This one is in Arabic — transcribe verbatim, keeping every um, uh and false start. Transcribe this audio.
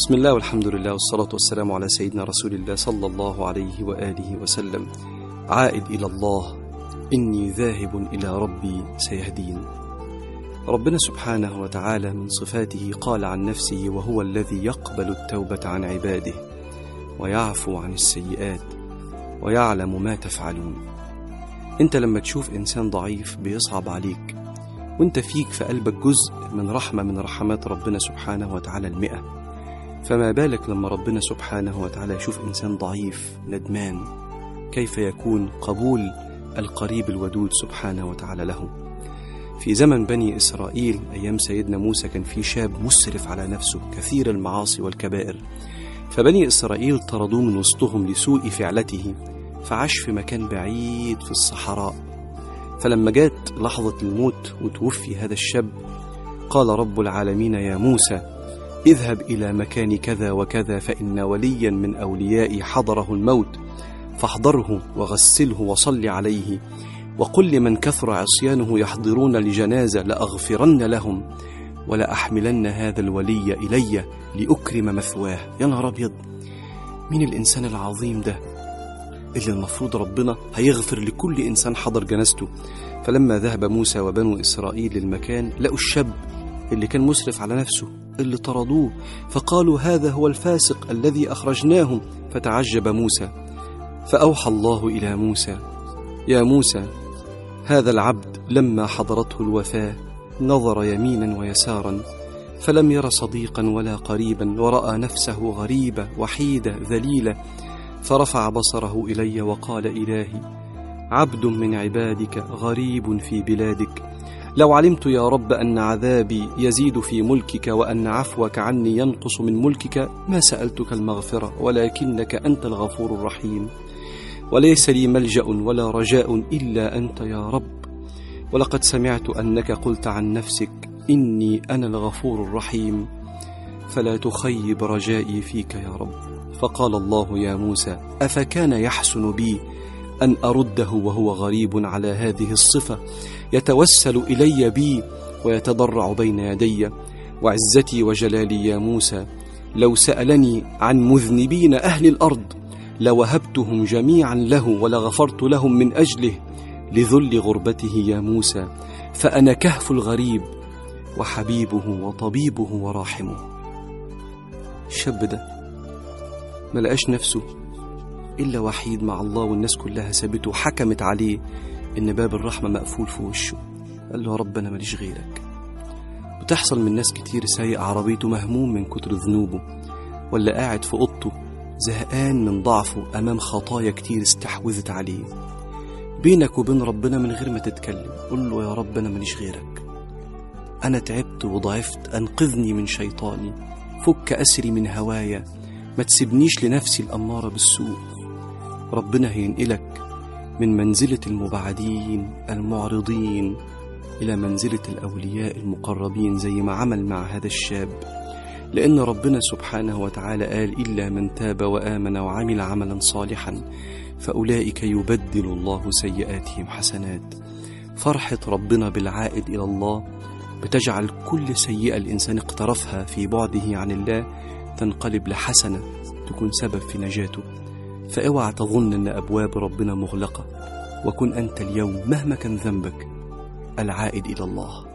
بسم الله والحمد لله والصلاة والسلام على سيدنا رسول الله صلى الله عليه وآله وسلم. عائد إلى الله، إني ذاهب إلى ربي سيهدين. ربنا سبحانه وتعالى من صفاته قال عن نفسه: وهو الذي يقبل التوبة عن عباده ويعفو عن السيئات ويعلم ما تفعلون. انت لما تشوف إنسان ضعيف بيصعب عليك، وانت فيك في قلبك جزء من رحمة من رحمات ربنا سبحانه وتعالى المئة، فما بالك لما ربنا سبحانه وتعالى يشوف إنسان ضعيف ندمان، كيف يكون قبول القريب الودود سبحانه وتعالى له. في زمن بني إسرائيل أيام سيدنا موسى كان في شاب مسرف على نفسه كثير المعاصي والكبائر، فبني إسرائيل طردوه من وسطهم لسوء فعلته، فعاش في مكان بعيد في الصحراء. فلما جات لحظة الموت وتوفي هذا الشاب، قال رب العالمين: يا موسى اذهب إلى مكان كذا وكذا، فإن وليا من أوليائي حضره الموت، فاحضره وغسله وصل عليه، وقل لمن كثر عصيانه يحضرون لجنازة لأغفرن لهم ولأحملن هذا الولي إلي لأكرم مثواه. يا نهار أبيض، مين الإنسان العظيم ده اللي المفروض ربنا هيغفر لكل إنسان حضر جنازته؟ فلما ذهب موسى وبنو إسرائيل للمكان، لقوا الشاب اللي كان مسرف على نفسه اللي طردوه، فقالوا: هذا هو الفاسق الذي أخرجناه. فتعجب موسى، فأوحى الله إلى موسى: يا موسى هذا العبد لما حضرته الوفاة نظر يمينا ويسارا، فلم ير صديقا ولا قريبا، ورأى نفسه غريبة وحيدة ذليلة، فرفع بصره إلي وقال: إلهي عبد من عبادك غريب في بلادك، لو علمت يا رب أن عذابي يزيد في ملكك وأن عفوك عني ينقص من ملكك ما سألتك المغفرة، ولكنك أنت الغفور الرحيم، وليس لي ملجأ ولا رجاء إلا أنت يا رب، ولقد سمعت أنك قلت عن نفسك: إني أنا الغفور الرحيم، فلا تخيب رجائي فيك يا رب. فقال الله: يا موسى أفكان يحسن بي أن أرده وهو غريب على هذه الصفة، يتوسل إلي بي ويتضرع بين يدي؟ وعزتي وجلالي يا موسى لو سألني عن مذنبين أهل الأرض لوهبتهم جميعا له ولغفرت لهم من أجله، لذل غربته يا موسى، فأنا كهف الغريب وحبيبه وطبيبه وراحمه. الشاب ده ما لقاش نفسه إلا وحيد مع الله، والناس كلها سابته وحكمت عليه إن باب الرحمة مقفول في وشه. قال له: يا رب أنا ماليش غيرك. بتحصل من ناس كتير سايق عربيته مهموم من كتر ذنوبه، ولا قاعد في أوضته زهقان من ضعفه أمام خطايا كتير استحوذت عليه. بينك وبين ربنا من غير ما تتكلم قل له: يا رب أنا ماليش غيرك، أنا تعبت وضعفت، أنقذني من شيطاني، فك أسري من هوايا، ما تسيبنيش لنفسي الأمارة بالسوء. ربنا هينقلك من منزلة المبعدين المعرضين إلى منزلة الأولياء المقربين، زي ما عمل مع هذا الشاب، لأن ربنا سبحانه وتعالى قال: إلا من تاب وآمن وعمل عملا صالحا فأولئك يبدل الله سيئاتهم حسنات. فرحة ربنا بالعائد إلى الله بتجعل كل سيئة الإنسان اقترفها في بعده عن الله تنقلب لحسنة تكون سبب في نجاته. فاوعى تظن أن أبواب ربنا مغلقة، وكن أنت اليوم مهما كان ذنبك العائد إلى الله.